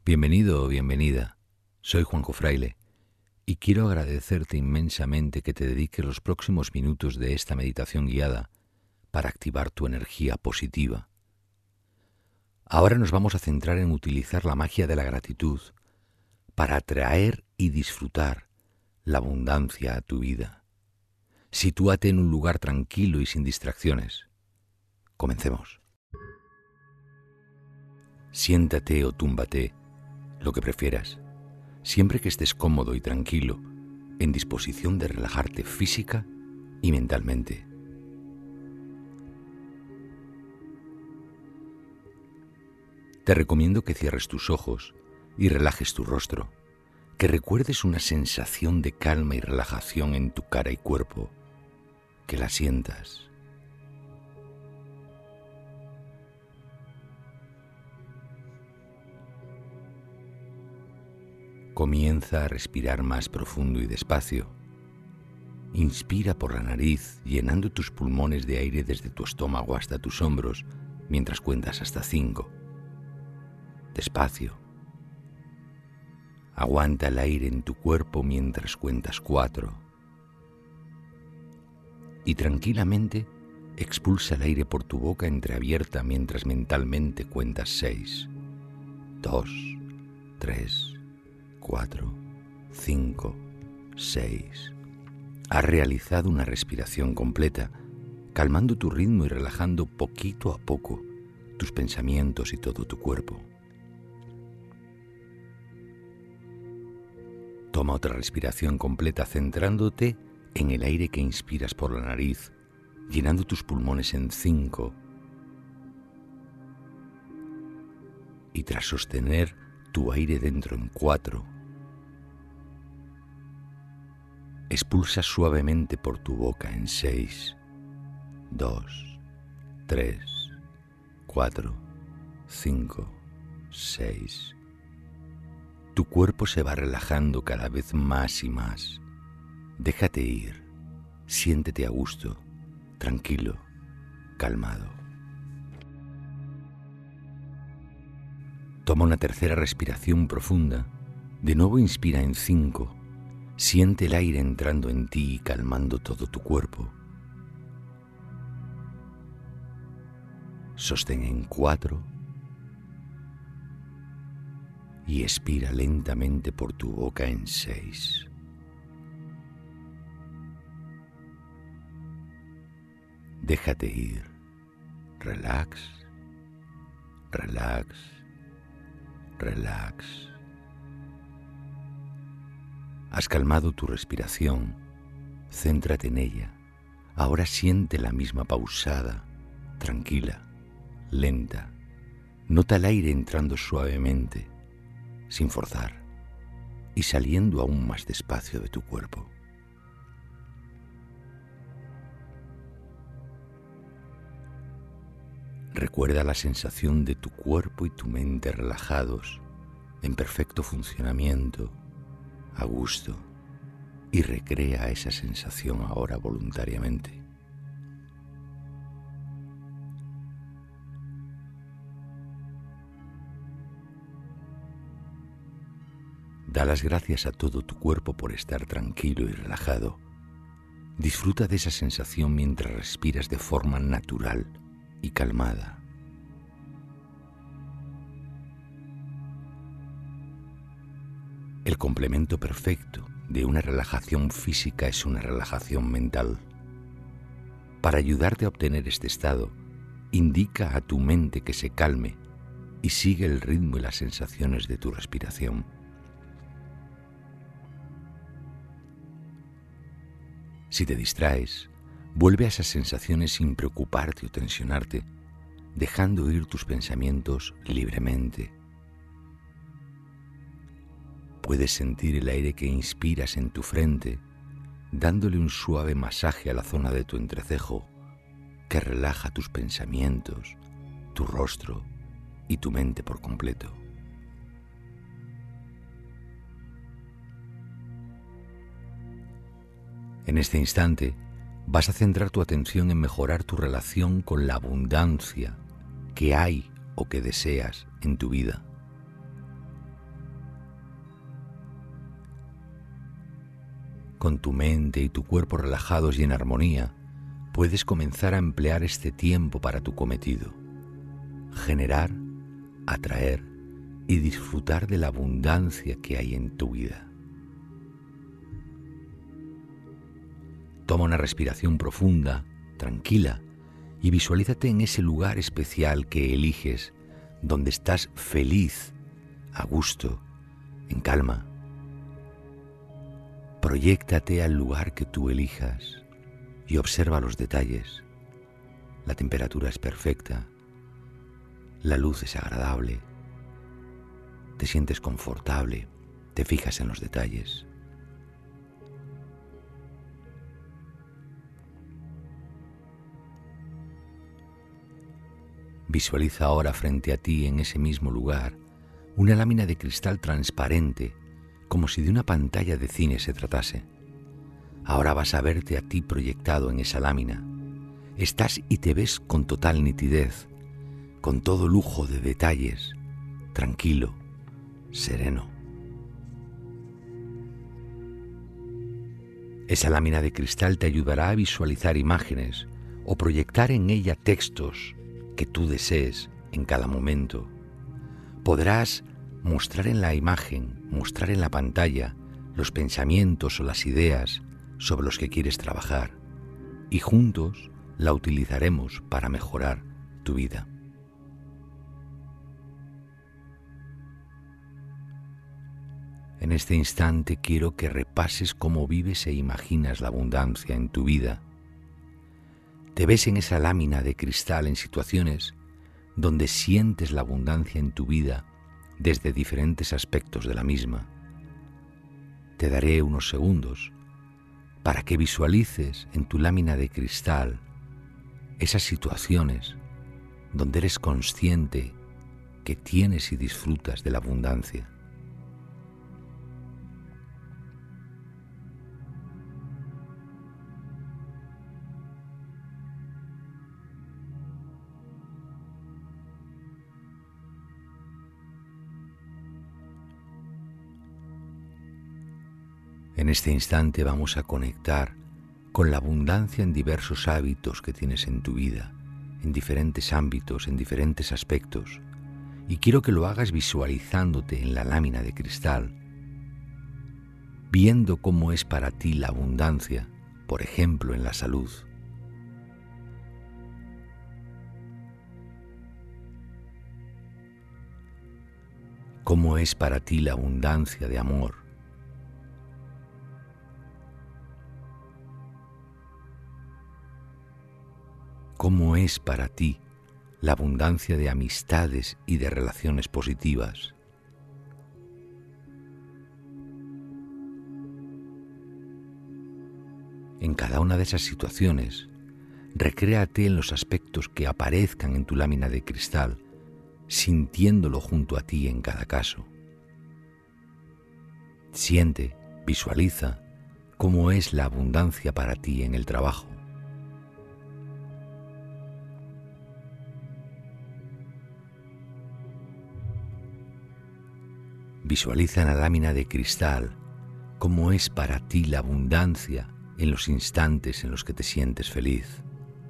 Bienvenido o bienvenida. Soy Juanjo Fraile y quiero agradecerte inmensamente que te dediques los próximos minutos de esta meditación guiada para activar tu energía positiva. Ahora nos vamos a centrar en utilizar la magia de la gratitud para atraer y disfrutar la abundancia a tu vida. Sitúate en un lugar tranquilo y sin distracciones. Comencemos. Siéntate o túmbate, lo que prefieras, siempre que estés cómodo y tranquilo, en disposición de relajarte física y mentalmente. Te recomiendo que cierres tus ojos y relajes tu rostro, que recuerdes una sensación de calma y relajación en tu cara y cuerpo, que la sientas. Comienza a respirar más profundo y despacio. Inspira por la nariz, llenando tus pulmones de aire desde tu estómago hasta tus hombros, mientras cuentas hasta 5. Despacio. Aguanta el aire en tu cuerpo mientras cuentas 4. Y tranquilamente expulsa el aire por tu boca entreabierta mientras mentalmente cuentas 6, 2, 3, 4, 5, 6. Has realizado una respiración completa, calmando tu ritmo y relajando poquito a poco tus pensamientos y todo tu cuerpo. Toma otra respiración completa centrándote en el aire que inspiras por la nariz, llenando tus pulmones en 5. Y tras sostener tu aire dentro en 4, expulsa suavemente por tu boca en 6, 2, 3, 4, 5, 6. Tu cuerpo se va relajando cada vez más y más. Déjate ir, siéntete a gusto, tranquilo, calmado. Toma una tercera respiración profunda. De nuevo inspira en 5. Siente el aire entrando en ti y calmando todo tu cuerpo. Sostén en 4 y expira lentamente por tu boca en 6. Déjate ir. Relax, relax, relax. Has calmado tu respiración, céntrate en ella. Ahora siente la misma pausada, tranquila, lenta. Nota el aire entrando suavemente, sin forzar, y saliendo aún más despacio de tu cuerpo. Recuerda la sensación de tu cuerpo y tu mente relajados, en perfecto funcionamiento, a gusto, y recrea esa sensación ahora voluntariamente. Da las gracias a todo tu cuerpo por estar tranquilo y relajado. Disfruta de esa sensación mientras respiras de forma natural y calmada. El complemento perfecto de una relajación física es una relajación mental. Para ayudarte a obtener este estado, indica a tu mente que se calme y sigue el ritmo y las sensaciones de tu respiración. Si te distraes, vuelve a esas sensaciones sin preocuparte o tensionarte, dejando ir tus pensamientos libremente. Puedes sentir el aire que inspiras en tu frente, dándole un suave masaje a la zona de tu entrecejo, que relaja tus pensamientos, tu rostro y tu mente por completo. En este instante, vas a centrar tu atención en mejorar tu relación con la abundancia que hay o que deseas en tu vida. Con tu mente y tu cuerpo relajados y en armonía, puedes comenzar a emplear este tiempo para tu cometido: generar, atraer y disfrutar de la abundancia que hay en tu vida. Toma una respiración profunda, tranquila, y visualízate en ese lugar especial que eliges, donde estás feliz, a gusto, en calma. Proyéctate al lugar que tú elijas y observa los detalles. La temperatura es perfecta, la luz es agradable, te sientes confortable, te fijas en los detalles. Visualiza ahora frente a ti, en ese mismo lugar, una lámina de cristal transparente, como si de una pantalla de cine se tratase. Ahora vas a verte a ti proyectado en esa lámina. Estás y te ves con total nitidez, con todo lujo de detalles, tranquilo, sereno. Esa lámina de cristal te ayudará a visualizar imágenes o proyectar en ella textos que tú desees en cada momento. Podrás mostrar en la imagen, mostrar en la pantalla los pensamientos o las ideas sobre los que quieres trabajar, y juntos la utilizaremos para mejorar tu vida. En este instante quiero que repases cómo vives e imaginas la abundancia en tu vida. Te ves en esa lámina de cristal en situaciones donde sientes la abundancia en tu vida desde diferentes aspectos de la misma. Te daré unos segundos para que visualices en tu lámina de cristal esas situaciones donde eres consciente que tienes y disfrutas de la abundancia. En este instante vamos a conectar con la abundancia en diversos hábitos que tienes en tu vida, en diferentes ámbitos, en diferentes aspectos, y quiero que lo hagas visualizándote en la lámina de cristal, viendo cómo es para ti la abundancia, por ejemplo, en la salud. ¿Cómo es para ti la abundancia de amor? ¿Cómo es para ti la abundancia de amistades y de relaciones positivas? En cada una de esas situaciones, recréate en los aspectos que aparezcan en tu lámina de cristal, sintiéndolo junto a ti en cada caso. Siente, visualiza cómo es la abundancia para ti en el trabajo. Visualiza en la lámina de cristal cómo es para ti la abundancia en los instantes en los que te sientes feliz.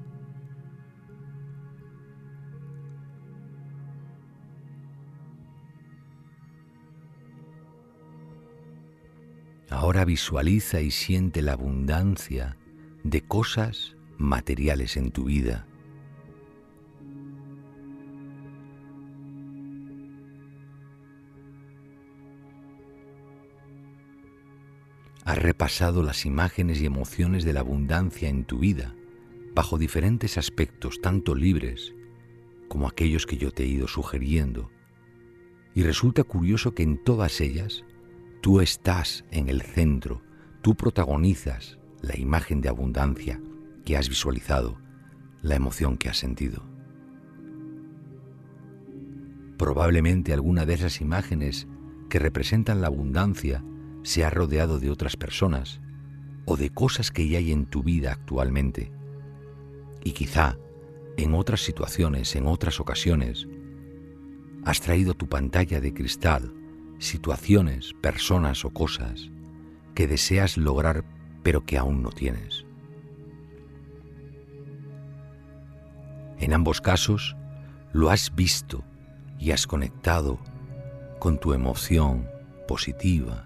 Ahora visualiza y siente la abundancia de cosas materiales en tu vida. Has repasado las imágenes y emociones de la abundancia en tu vida, bajo diferentes aspectos, tanto libres como aquellos que yo te he ido sugiriendo. Y resulta curioso que en todas ellas tú estás en el centro, tú protagonizas la imagen de abundancia que has visualizado, la emoción que has sentido. Probablemente alguna de esas imágenes que representan la abundancia se ha rodeado de otras personas o de cosas que ya hay en tu vida actualmente. Y quizá en otras situaciones, en otras ocasiones, has traído a tu pantalla de cristal situaciones, personas o cosas que deseas lograr pero que aún no tienes. En ambos casos, lo has visto y has conectado con tu emoción positiva,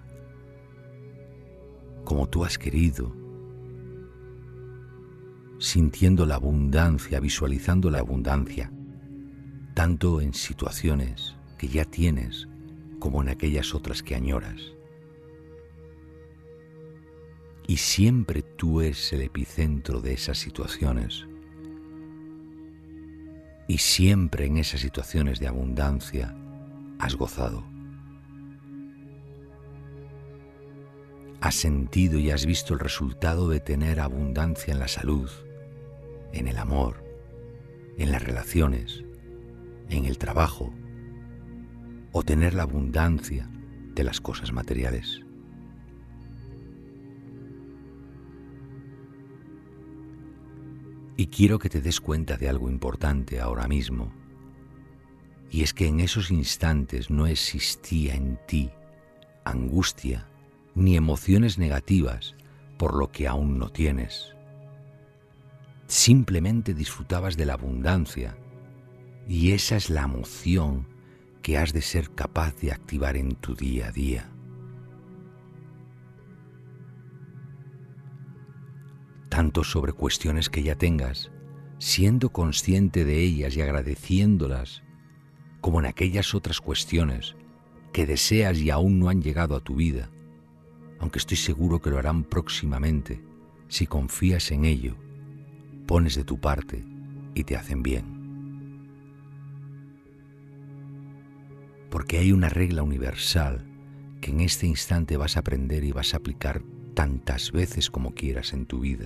como tú has querido, sintiendo la abundancia, visualizando la abundancia, tanto en situaciones que ya tienes como en aquellas otras que añoras. Y siempre tú eres el epicentro de esas situaciones. Y siempre en esas situaciones de abundancia has gozado. Has sentido y has visto el resultado de tener abundancia en la salud, en el amor, en las relaciones, en el trabajo, o tener la abundancia de las cosas materiales. Y quiero que te des cuenta de algo importante ahora mismo, y es que en esos instantes no existía en ti angustia ni emociones negativas por lo que aún no tienes. Simplemente disfrutabas de la abundancia, y esa es la emoción que has de ser capaz de activar en tu día a día. Tanto sobre cuestiones que ya tengas, siendo consciente de ellas y agradeciéndolas, como en aquellas otras cuestiones que deseas y aún no han llegado a tu vida, aunque estoy seguro que lo harán próximamente si confías en ello, pones de tu parte y te hacen bien. Porque hay una regla universal que en este instante vas a aprender y vas a aplicar tantas veces como quieras en tu vida.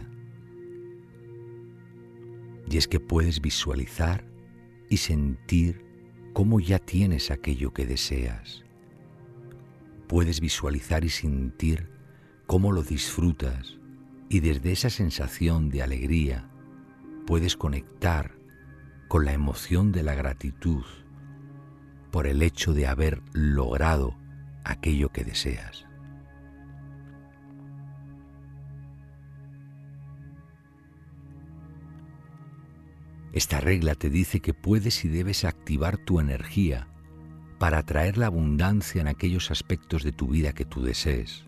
Y es que puedes visualizar y sentir cómo ya tienes aquello que deseas. Puedes visualizar y sentir cómo lo disfrutas, y desde esa sensación de alegría puedes conectar con la emoción de la gratitud por el hecho de haber logrado aquello que deseas. Esta regla te dice que puedes y debes activar tu energía para atraer la abundancia en aquellos aspectos de tu vida que tú desees.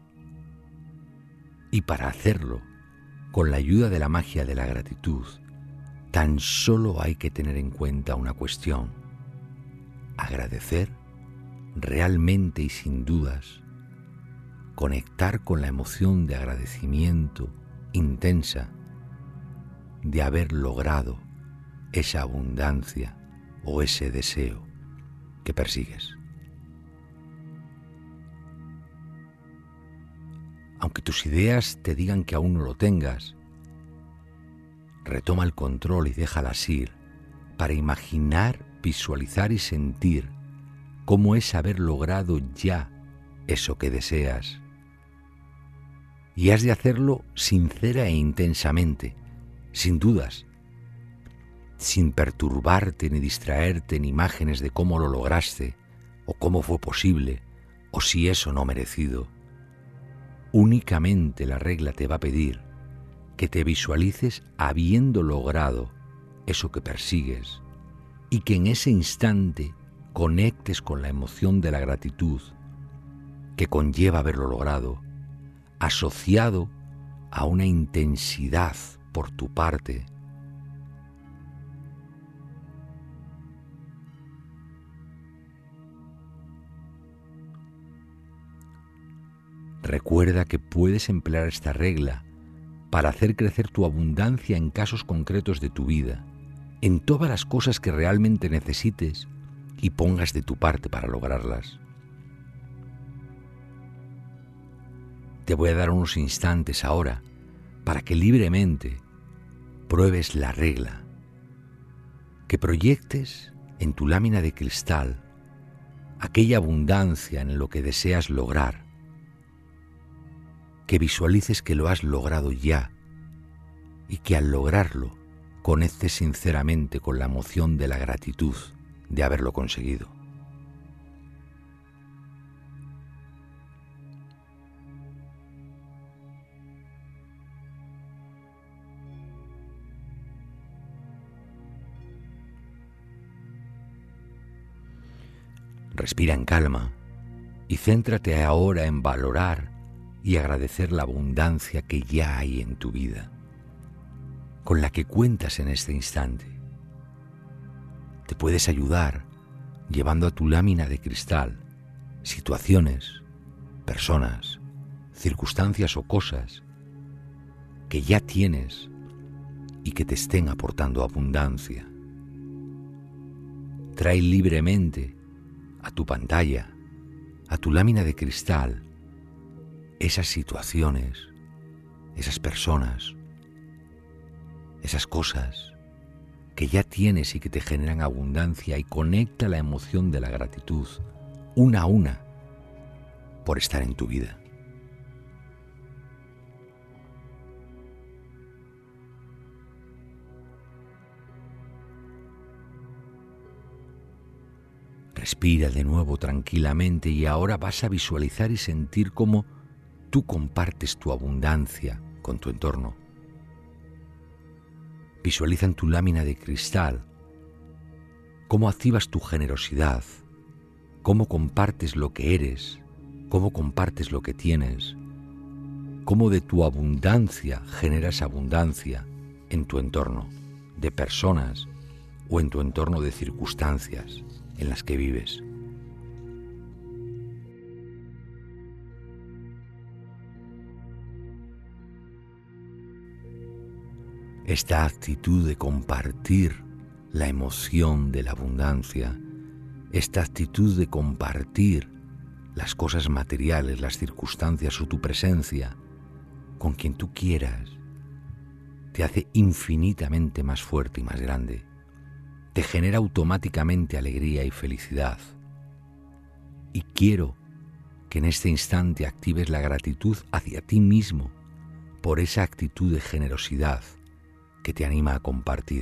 Y para hacerlo, con la ayuda de la magia de la gratitud, tan solo hay que tener en cuenta una cuestión: agradecer realmente y sin dudas, conectar con la emoción de agradecimiento intensa de haber logrado esa abundancia o ese deseo que persigues. Aunque tus ideas te digan que aún no lo tengas, retoma el control y déjalas ir para imaginar, visualizar y sentir cómo es haber logrado ya eso que deseas. Y has de hacerlo sincera e intensamente, sin dudas, sin perturbarte ni distraerte en imágenes de cómo lo lograste, o cómo fue posible, o si eso no merecido. Únicamente la regla te va a pedir que te visualices habiendo logrado eso que persigues, y que en ese instante conectes con la emoción de la gratitud que conlleva haberlo logrado, asociado a una intensidad por tu parte. Recuerda que puedes emplear esta regla para hacer crecer tu abundancia en casos concretos de tu vida, en todas las cosas que realmente necesites y pongas de tu parte para lograrlas. Te voy a dar unos instantes ahora para que libremente pruebes la regla, que proyectes en tu lámina de cristal aquella abundancia en lo que deseas lograr, que visualices que lo has logrado ya y que al lograrlo conectes sinceramente con la emoción de la gratitud de haberlo conseguido. Respira en calma y céntrate ahora en valorar y agradecer la abundancia que ya hay en tu vida, con la que cuentas en este instante. Te puedes ayudar llevando a tu lámina de cristal situaciones, personas, circunstancias o cosas que ya tienes y que te estén aportando abundancia. Trae libremente a tu pantalla, a tu lámina de cristal, esas situaciones, esas personas, esas cosas que ya tienes y que te generan abundancia, y conecta la emoción de la gratitud una a una por estar en tu vida. Respira de nuevo tranquilamente y ahora vas a visualizar y sentir cómo tú compartes tu abundancia con tu entorno. Visualiza en tu lámina de cristal cómo activas tu generosidad, cómo compartes lo que eres, cómo compartes lo que tienes, cómo de tu abundancia generas abundancia en tu entorno de personas o en tu entorno de circunstancias en las que vives. Esta actitud de compartir la emoción de la abundancia, esta actitud de compartir las cosas materiales, las circunstancias o tu presencia con quien tú quieras, te hace infinitamente más fuerte y más grande. Te genera automáticamente alegría y felicidad. Y quiero que en este instante actives la gratitud hacia ti mismo por esa actitud de generosidad que te anima a compartir.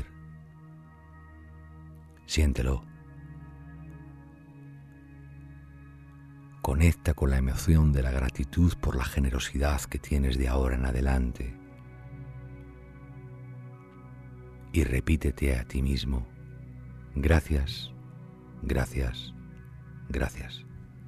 Siéntelo. Conecta con la emoción de la gratitud por la generosidad que tienes de ahora en adelante. Y repítete a ti mismo: gracias, gracias, gracias.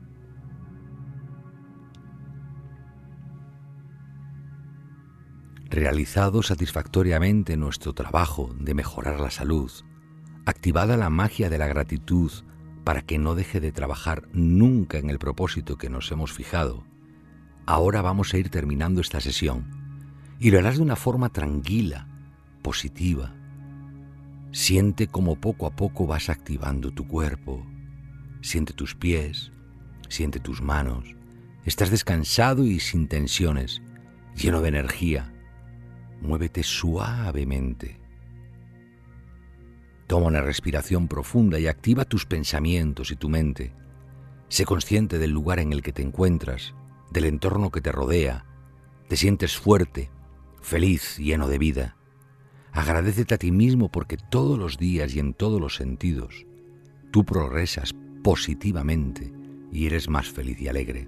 Realizado satisfactoriamente nuestro trabajo de mejorar la salud, activada la magia de la gratitud para que no deje de trabajar nunca en el propósito que nos hemos fijado, ahora vamos a ir terminando esta sesión y lo harás de una forma tranquila, positiva. Siente cómo poco a poco vas activando tu cuerpo. Siente tus pies, siente tus manos. Estás descansado y sin tensiones, lleno de energía. Muévete suavemente. Toma una respiración profunda y activa tus pensamientos y tu mente. Sé consciente del lugar en el que te encuentras, del entorno que te rodea. Te sientes fuerte, feliz, lleno de vida. Agradécete a ti mismo porque todos los días y en todos los sentidos tú progresas positivamente y eres más feliz y alegre.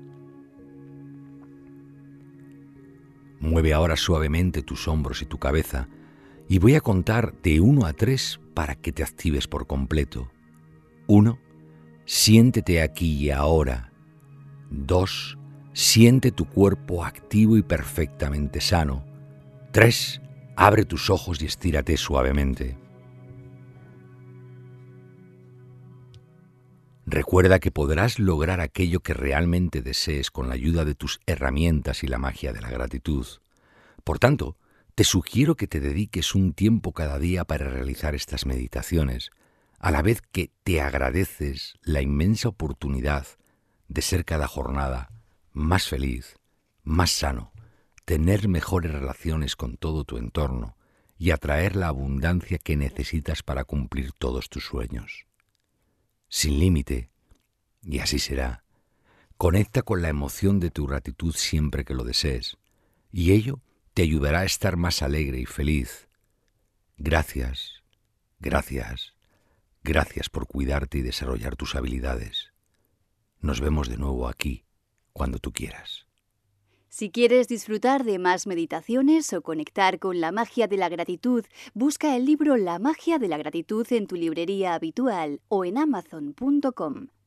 Mueve ahora suavemente tus hombros y tu cabeza y voy a contar de 1 a 3 para que te actives por completo. 1. Siéntete aquí y ahora. 2. Siente tu cuerpo activo y perfectamente sano. 3. Abre tus ojos y estírate suavemente. Recuerda que podrás lograr aquello que realmente desees con la ayuda de tus herramientas y la magia de la gratitud. Por tanto, te sugiero que te dediques un tiempo cada día para realizar estas meditaciones, a la vez que te agradeces la inmensa oportunidad de ser cada jornada más feliz, más sano, tener mejores relaciones con todo tu entorno y atraer la abundancia que necesitas para cumplir todos tus sueños. Sin límite, y así será. Conecta con la emoción de tu gratitud siempre que lo desees, y ello te ayudará a estar más alegre y feliz. Gracias, gracias, gracias por cuidarte y desarrollar tus habilidades. Nos vemos de nuevo aquí, cuando tú quieras. Si quieres disfrutar de más meditaciones o conectar con la magia de la gratitud, busca el libro La magia de la gratitud en tu librería habitual o en Amazon.com.